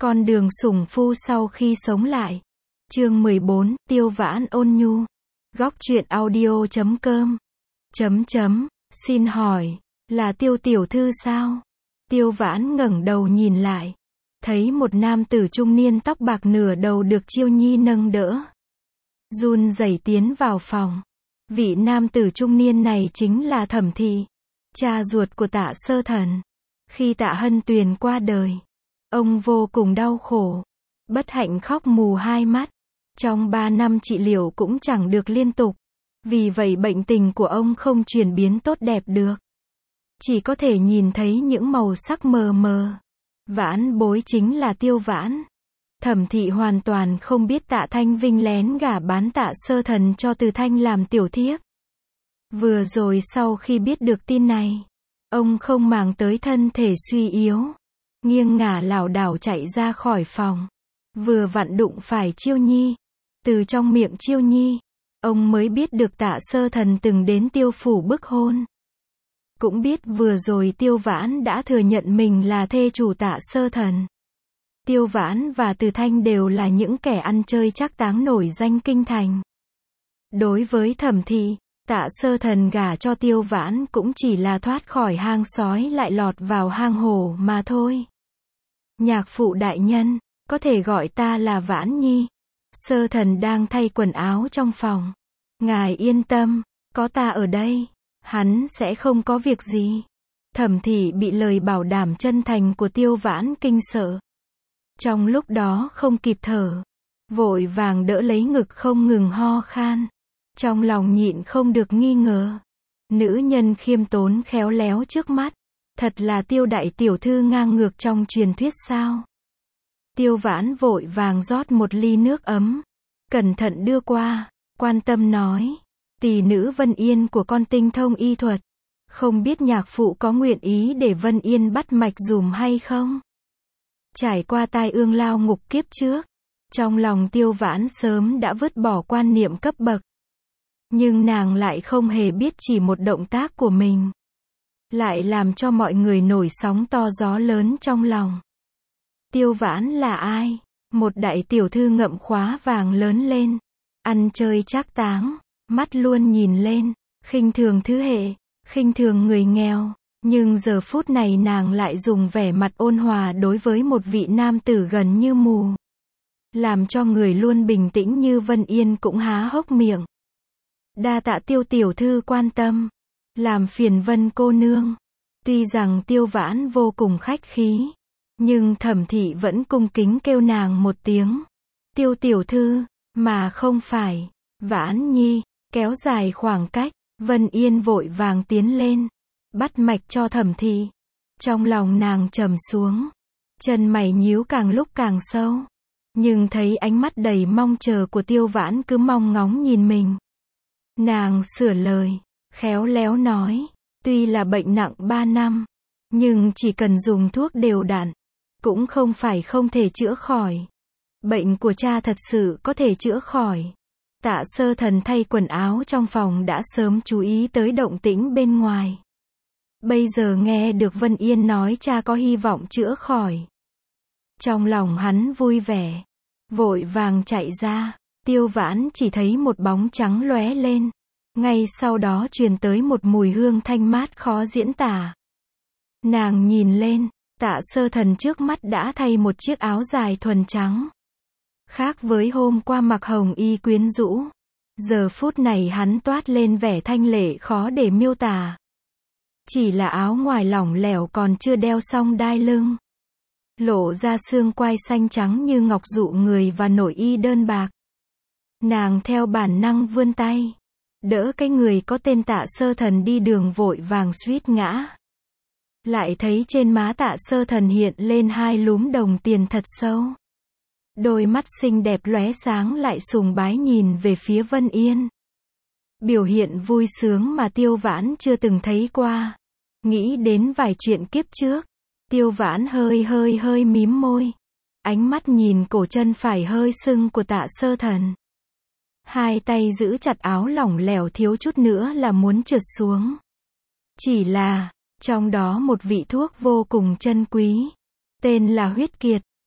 Con đường sủng phu sau khi sống lại. Chương 14, Tiêu Vãn ôn nhu. Góc truyện audio.com. Xin hỏi, là Tiêu tiểu thư sao? Tiêu Vãn ngẩng đầu nhìn lại, thấy một nam tử trung niên tóc bạc nửa đầu được Chiêu Nhi nâng đỡ, run rẩy tiến vào phòng. Vị nam tử trung niên này chính là Thẩm Thị, cha ruột của Tạ Sơ Thần. Khi Tạ Hân Tuyền qua đời, ông vô cùng đau khổ, bất hạnh khóc mù hai mắt. Trong 3 năm trị liệu cũng chẳng được liên tục, vì vậy bệnh tình của ông không chuyển biến tốt đẹp được, chỉ có thể nhìn thấy những màu sắc mờ mờ. Vãn bối chính là Tiêu Vãn. Thẩm Thị hoàn toàn không biết Tạ Thanh Vinh lén gả bán Tạ Sơ Thần cho Từ Thanh làm tiểu thiếp. Vừa rồi sau khi biết được tin này, ông không màng tới thân thể suy yếu, nghiêng ngả lảo đảo chạy ra khỏi phòng. Vừa vặn đụng phải Chiêu Nhi. Từ trong miệng Chiêu Nhi, ông mới biết được Tạ Sơ Thần từng đến Tiêu phủ bức hôn. Cũng biết vừa rồi Tiêu Vãn đã thừa nhận mình là thê chủ Tạ Sơ Thần. Tiêu Vãn và Từ Thanh đều là những kẻ ăn chơi trác táng nổi danh kinh thành. Đối với Thẩm Thị, Tạ Sơ Thần gả cho Tiêu Vãn cũng chỉ là thoát khỏi hang sói lại lọt vào hang hổ mà thôi. Nhạc phụ đại nhân, có thể gọi ta là Vãn Nhi. Sơ Thần đang thay quần áo trong phòng. Ngài yên tâm, có ta ở đây, hắn sẽ không có việc gì. Thẩm Thị bị lời bảo đảm chân thành của Tiêu Vãn kinh sợ. Trong lúc đó không kịp thở, vội vàng đỡ lấy ngực không ngừng ho khan. Trong lòng nhịn không được nghi ngờ. Nữ nhân khiêm tốn khéo léo trước mắt, thật là Tiêu đại tiểu thư ngang ngược trong truyền thuyết sao? Tiêu Vãn vội vàng rót một ly nước ấm, cẩn thận đưa qua, quan tâm nói, tỷ nữ Vân Yên của con tinh thông y thuật, không biết nhạc phụ có nguyện ý để Vân Yên bắt mạch dùm hay không? Trải qua tai ương lao ngục kiếp trước, trong lòng Tiêu Vãn sớm đã vứt bỏ quan niệm cấp bậc. Nhưng nàng lại không hề biết chỉ một động tác của mình lại làm cho mọi người nổi sóng to gió lớn trong lòng. Tiêu Vãn là ai? Một đại tiểu thư ngậm khóa vàng lớn lên, ăn chơi trác táng, mắt luôn nhìn lên, khinh thường thứ hệ, khinh thường người nghèo. Nhưng giờ phút này nàng lại dùng vẻ mặt ôn hòa đối với một vị nam tử gần như mù, làm cho người luôn bình tĩnh như Vân Yên cũng há hốc miệng. Đa tạ Tiêu tiểu thư quan tâm, làm phiền Vân cô nương. Tuy rằng Tiêu Vãn vô cùng khách khí, nhưng Thẩm Thị vẫn cung kính kêu nàng một tiếng Tiêu tiểu thư, mà không phải Vãn Nhi. Kéo dài khoảng cách, Vân Yên vội vàng tiến lên, bắt mạch cho Thẩm Thị. Trong lòng nàng trầm xuống, chân mày nhíu càng lúc càng sâu, nhưng thấy ánh mắt đầy mong chờ của Tiêu Vãn cứ mong ngóng nhìn mình, nàng sửa lời, khéo léo nói, tuy là bệnh nặng 3 năm, nhưng chỉ cần dùng thuốc đều đặn, cũng không phải không thể chữa khỏi. Bệnh của cha thật sự có thể chữa khỏi. Tạ Sơ Thần thay quần áo trong phòng đã sớm chú ý tới động tĩnh bên ngoài. Bây giờ nghe được Vân Yên nói cha có hy vọng chữa khỏi, trong lòng hắn vui vẻ, vội vàng chạy ra. Tiêu Vãn chỉ thấy một bóng trắng lóe lên, ngay sau đó truyền tới một mùi hương thanh mát khó diễn tả. Nàng nhìn lên, Tạ Sơ Thần trước mắt đã thay một chiếc áo dài thuần trắng. Khác với hôm qua mặc hồng y quyến rũ, giờ phút này hắn toát lên vẻ thanh lệ khó để miêu tả. Chỉ là áo ngoài lỏng lẻo còn chưa đeo xong đai lưng, lộ ra xương quai xanh trắng như ngọc dụ người và nội y đơn bạc. Nàng theo bản năng vươn tay, đỡ cái người có tên Tạ Sơ Thần đi đường vội vàng suýt ngã. Lại thấy trên má Tạ Sơ Thần hiện lên 2 lúm đồng tiền thật sâu. Đôi mắt xinh đẹp lóe sáng lại sùng bái nhìn về phía Vân Yên. Biểu hiện vui sướng mà Tiêu Vãn chưa từng thấy qua. Nghĩ đến vài chuyện kiếp trước, Tiêu Vãn hơi mím môi. Ánh mắt nhìn cổ chân phải hơi sưng của Tạ Sơ Thần. Hai tay giữ chặt áo lỏng lẻo thiếu chút nữa là muốn trượt xuống. Chỉ là, trong đó một vị thuốc vô cùng chân quý, tên là huyết kiệt,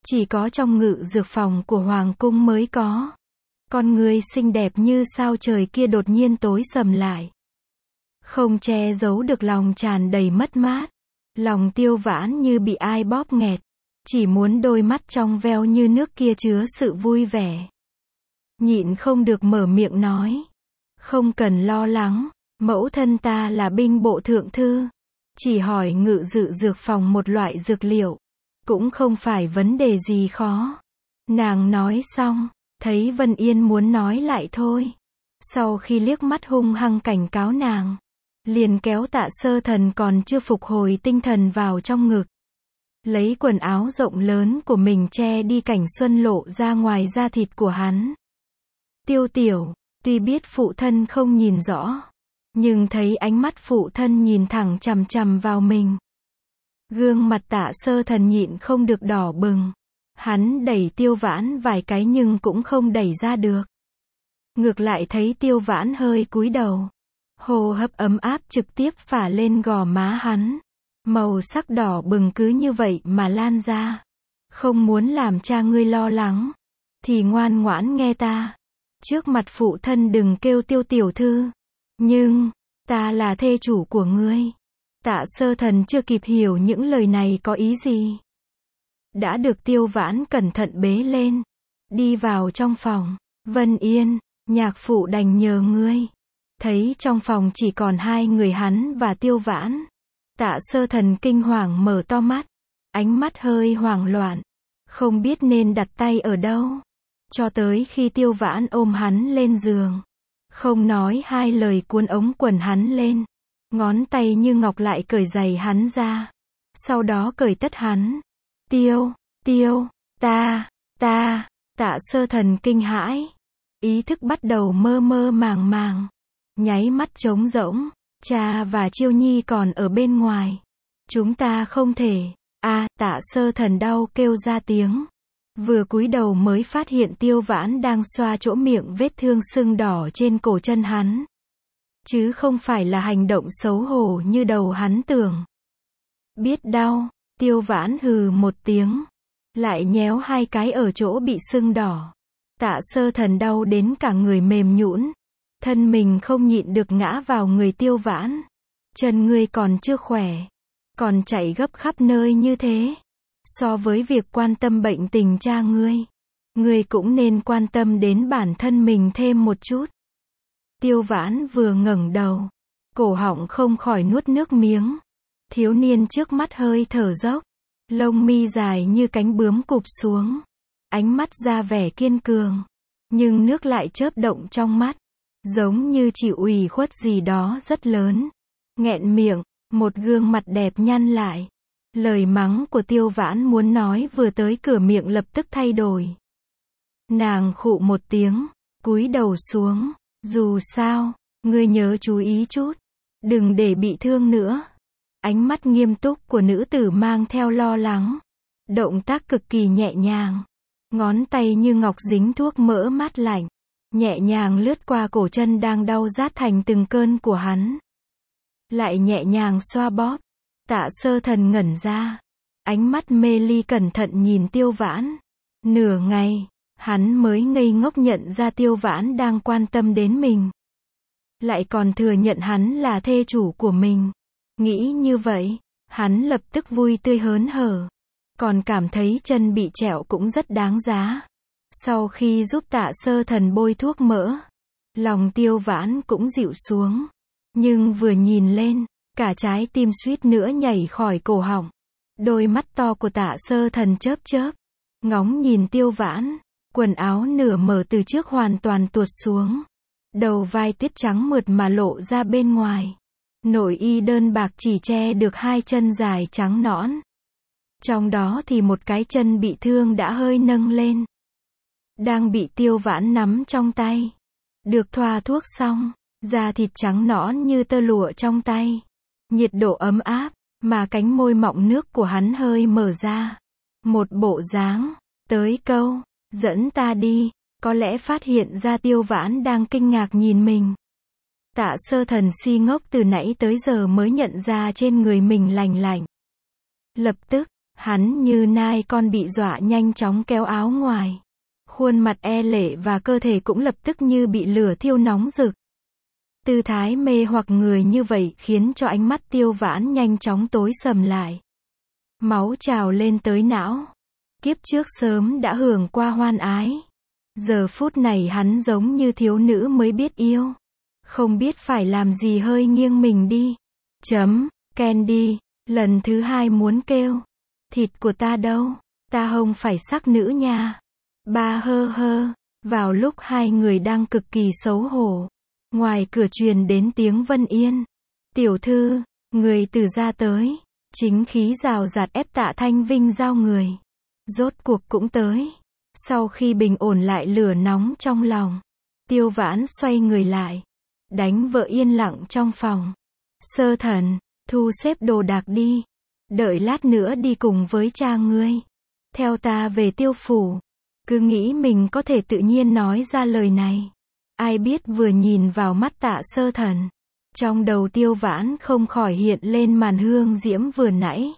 Chỉ có trong ngự dược phòng của hoàng cung mới có. Con người xinh đẹp như sao trời kia đột nhiên tối sầm lại. Không che giấu được lòng tràn đầy mất mát. Lòng Tiêu Vãn như bị ai bóp nghẹt. Chỉ muốn đôi mắt trong veo như nước kia chứa sự vui vẻ. Nhịn không được mở miệng nói. Không cần lo lắng, mẫu thân ta là binh bộ thượng thư. Chỉ hỏi ngự dự dược phòng một loại dược liệu. Cũng không phải vấn đề gì khó. Nàng nói xong, thấy Vân Yên muốn nói lại thôi. Sau khi liếc mắt hung hăng cảnh cáo nàng, liền kéo Tạ Sơ Thần còn chưa phục hồi tinh thần vào trong ngực. Lấy quần áo rộng lớn của mình che đi cảnh xuân lộ ra ngoài da thịt của hắn. Tiêu Tiểu, tuy biết phụ thân không nhìn rõ, nhưng thấy ánh mắt phụ thân nhìn thẳng chằm chằm vào mình. Gương mặt Tạ Sơ Thần nhịn không được đỏ bừng. Hắn đẩy Tiêu Vãn vài cái nhưng cũng không đẩy ra được. Ngược lại thấy Tiêu Vãn hơi cúi đầu. Hô hấp ấm áp trực tiếp phả lên gò má hắn. Màu sắc đỏ bừng cứ như vậy mà lan ra. Không muốn làm cha ngươi lo lắng, thì ngoan ngoãn nghe ta. Trước mặt phụ thân đừng kêu Tiêu tiểu thư. Nhưng, ta là thê chủ của ngươi. Tạ Sơ Thần chưa kịp hiểu những lời này có ý gì. Đã được Tiêu Vãn cẩn thận bế lên. Đi vào trong phòng. Vân Yên, nhạc phụ đành nhờ ngươi. Thấy trong phòng chỉ còn hai người hắn và Tiêu Vãn. Tạ Sơ Thần kinh hoàng mở to mắt. Ánh mắt hơi hoảng loạn. Không biết nên đặt tay ở đâu. Cho tới khi Tiêu Vãn ôm hắn lên giường. Không nói hai lời cuốn ống quần hắn lên. Ngón tay như ngọc lại cởi giày hắn ra. Sau đó cởi tất hắn. Tạ Sơ Thần kinh hãi. Ý thức bắt đầu mơ mơ màng màng. Nháy mắt trống rỗng. Cha và Chiêu Nhi còn ở bên ngoài. Chúng ta không thể. Tạ Sơ Thần đau kêu ra tiếng. Vừa cúi đầu mới phát hiện Tiêu Vãn đang xoa chỗ miệng vết thương sưng đỏ trên cổ chân hắn. Chứ không phải là hành động xấu hổ như đầu hắn tưởng. Biết đau, Tiêu Vãn hừ một tiếng. Lại nhéo hai cái ở chỗ bị sưng đỏ. Tạ Sơ Thần đau đến cả người mềm nhũn. Thân mình không nhịn được ngã vào người Tiêu Vãn. Chân ngươi còn chưa khỏe. Còn chạy gấp khắp nơi như thế. So với việc quan tâm bệnh tình cha ngươi cũng nên quan tâm đến bản thân mình thêm một chút. Tiêu Vãn vừa ngẩng đầu. Cổ họng không khỏi nuốt nước miếng. Thiếu niên trước mắt hơi thở dốc. Lông mi dài như cánh bướm cụp xuống. Ánh mắt ra vẻ kiên cường. Nhưng nước lại chớp động trong mắt. Giống như chịu ủy khuất gì đó rất lớn. Nghẹn miệng, một gương mặt đẹp nhăn lại. Lời mắng của Tiêu Vãn muốn nói vừa tới cửa miệng lập tức thay đổi. Nàng khụ một tiếng, cúi đầu xuống. Dù sao, ngươi nhớ chú ý chút. Đừng để bị thương nữa. Ánh mắt nghiêm túc của nữ tử mang theo lo lắng. Động tác cực kỳ nhẹ nhàng. Ngón tay như ngọc dính thuốc mỡ mát lạnh. Nhẹ nhàng lướt qua cổ chân đang đau rát thành từng cơn của hắn. Lại nhẹ nhàng xoa bóp. Tạ Sơ Thần ngẩn ra. Ánh mắt mê ly cẩn thận nhìn Tiêu Vãn. Nửa ngày, hắn mới ngây ngốc nhận ra Tiêu Vãn đang quan tâm đến mình. Lại còn thừa nhận hắn là thê chủ của mình. Nghĩ như vậy, hắn lập tức vui tươi hớn hở. Còn cảm thấy chân bị trẹo cũng rất đáng giá. Sau khi giúp Tạ Sơ Thần bôi thuốc mỡ, lòng Tiêu Vãn cũng dịu xuống. Nhưng vừa nhìn lên, cả trái tim suýt nữa nhảy khỏi cổ họng. Đôi mắt to của Tạ Sơ Thần chớp chớp. Ngóng nhìn Tiêu Vãn. Quần áo nửa mở từ trước hoàn toàn tuột xuống. Đầu vai tuyết trắng mượt mà lộ ra bên ngoài. Nội y đơn bạc chỉ che được hai chân dài trắng nõn. Trong đó thì một cái chân bị thương đã hơi nâng lên. Đang bị Tiêu Vãn nắm trong tay. Được thoa thuốc xong, da thịt trắng nõn như tơ lụa trong tay. Nhiệt độ ấm áp, mà cánh môi mọng nước của hắn hơi mở ra. Một bộ dáng, tới câu, dẫn ta đi, có lẽ phát hiện ra Tiêu Vãn đang kinh ngạc nhìn mình. Tạ Sơ Thần si ngốc từ nãy tới giờ mới nhận ra trên người mình lành lạnh. Lập tức, Hắn như nai con bị dọa nhanh chóng kéo áo ngoài. Khuôn mặt e lệ và cơ thể cũng lập tức như bị lửa thiêu nóng rực. Tư thái mê hoặc người như vậy khiến cho ánh mắt Tiêu Vãn nhanh chóng tối sầm lại. Máu trào lên tới não. Kiếp trước sớm đã hưởng qua hoan ái. Giờ phút này hắn giống như thiếu nữ mới biết yêu. Không biết phải làm gì hơi nghiêng mình đi. Candy, lần thứ hai muốn kêu. Thịt của ta đâu? Ta không phải sắc nữ nha. Ba hơ. Vào lúc hai người đang cực kỳ xấu hổ. Ngoài cửa truyền đến tiếng Vân Yên. Tiểu thư, người từ gia tới. Chính khí rào rạt ép Tạ Thanh Vinh giao người. Rốt cuộc cũng tới. Sau khi bình ổn lại lửa nóng trong lòng. Tiêu Vãn xoay người lại. Đánh vợ yên lặng trong phòng. Sơ Thần, thu xếp đồ đạc đi. Đợi lát nữa đi cùng với cha ngươi. Theo ta về Tiêu phủ. Cứ nghĩ mình có thể tự nhiên nói ra lời này. Ai biết vừa nhìn vào mắt Tạ Sơ Thần. Trong đầu Tiêu Vãn không khỏi hiện lên màn hương diễm vừa nãy.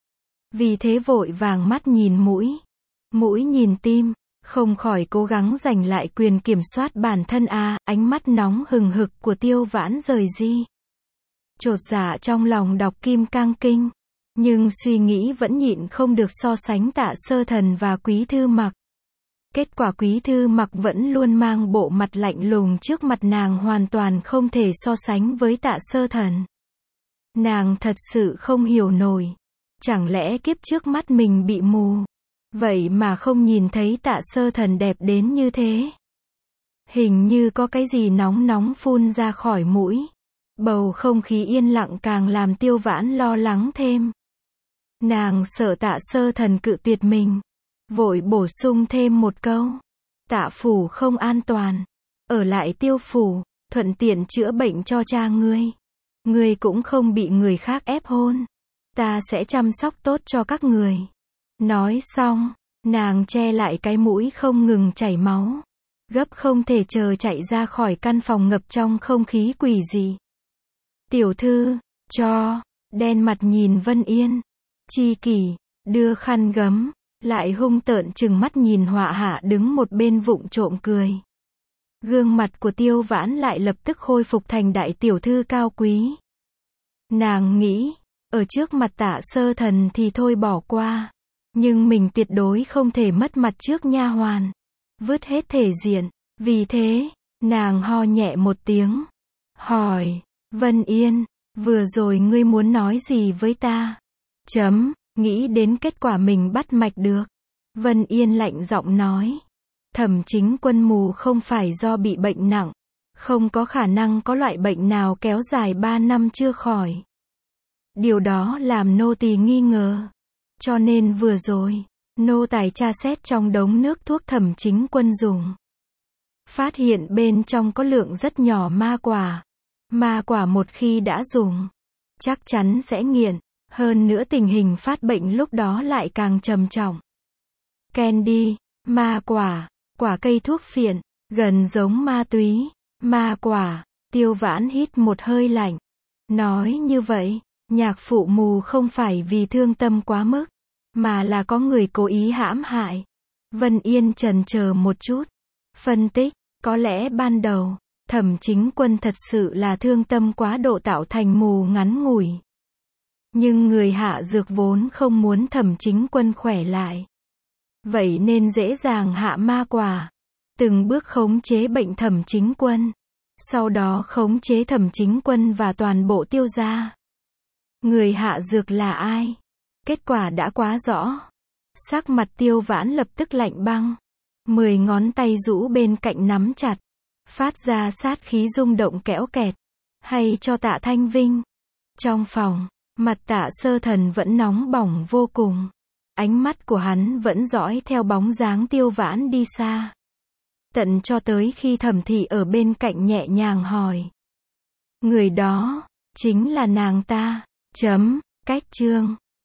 Vì thế vội vàng mắt nhìn mũi. Mũi nhìn tim. Không khỏi cố gắng giành lại quyền kiểm soát bản thân ánh mắt nóng hừng hực của Tiêu Vãn rời di. Chột dạ trong lòng đọc Kim Cang Kinh. Nhưng suy nghĩ vẫn nhịn không được so sánh Tạ Sơ Thần và Quý Thư Mặc. Kết quả Quý Thư Mặc vẫn luôn mang bộ mặt lạnh lùng trước mặt nàng hoàn toàn không thể so sánh với Tạ Sơ Thần. Nàng thật sự không hiểu nổi. Chẳng lẽ kiếp trước mắt mình bị mù? Vậy mà không nhìn thấy Tạ Sơ Thần đẹp đến như thế. Hình như có cái gì nóng nóng phun ra khỏi mũi. Bầu không khí yên lặng càng làm Tiêu Vãn lo lắng thêm. Nàng sợ Tạ Sơ Thần cự tuyệt mình. Vội bổ sung thêm một câu. Tạ phủ không an toàn. Ở lại Tiêu phủ, thuận tiện chữa bệnh cho cha ngươi. Ngươi cũng không bị người khác ép hôn. Ta sẽ chăm sóc tốt cho các người. Nói xong, nàng che lại cái mũi không ngừng chảy máu. Gấp không thể chờ chạy ra khỏi căn phòng ngập trong không khí quỷ dị. Tiểu thư, đen mặt nhìn Vân Yên. Chi kỷ, đưa khăn gấm, lại hung tợn trừng mắt nhìn Họa Hạ đứng một bên vụng trộm cười. Gương mặt của Tiêu Vãn lại lập tức khôi phục thành đại tiểu thư cao quý. Nàng nghĩ, ở trước mặt Tạ Sơ Thần thì thôi bỏ qua. Nhưng mình tuyệt đối không thể mất mặt trước nha hoàn. Vứt hết thể diện. Vì thế, nàng ho nhẹ một tiếng. Hỏi, Vân Yên, vừa rồi ngươi muốn nói gì với ta? Nghĩ đến kết quả mình bắt mạch được. Vân Yên lạnh giọng nói. Thẩm Chính Quân mù không phải do bị bệnh nặng. Không có khả năng có loại bệnh nào kéo dài 3 năm chưa khỏi. Điều đó làm nô tỳ nghi ngờ. Cho nên vừa rồi, nô tài tra xét trong đống nước thuốc Thẩm Chính Quân dùng. Phát hiện bên trong có lượng rất nhỏ ma quả. Ma quả một khi đã dùng, chắc chắn sẽ nghiện. Hơn nữa tình hình phát bệnh lúc đó lại càng trầm trọng. Candy, ma quả, quả cây thuốc phiện, gần giống ma túy, ma quả. Tiêu Vãn hít một hơi lạnh. Nói như vậy, nhạc phụ mù không phải vì thương tâm quá mức, mà là có người cố ý hãm hại. Vân Yên chần chờ một chút. Phân tích, có lẽ ban đầu, Thẩm Chính Quân thật sự là thương tâm quá độ tạo thành mù ngắn ngủi. Nhưng người hạ dược vốn không muốn Thẩm Chính Quân khỏe lại. Vậy nên dễ dàng hạ ma quả. Từng bước khống chế bệnh Thẩm Chính Quân. Sau đó khống chế Thẩm Chính Quân và toàn bộ Tiêu gia. Người hạ dược là ai? Kết quả đã quá rõ. Sắc mặt Tiêu Vãn lập tức lạnh băng. 10 ngón tay rũ bên cạnh nắm chặt. Phát ra sát khí rung động kẽo kẹt. Hay cho Tạ Thanh Vinh. Trong phòng, mặt Tạ Sơ Thần vẫn nóng bỏng vô cùng. Ánh mắt của hắn vẫn dõi theo bóng dáng Tiêu Vãn đi xa. Tận cho tới khi Thẩm thị ở bên cạnh nhẹ nhàng hỏi. Người đó, chính là nàng ta. Cách chương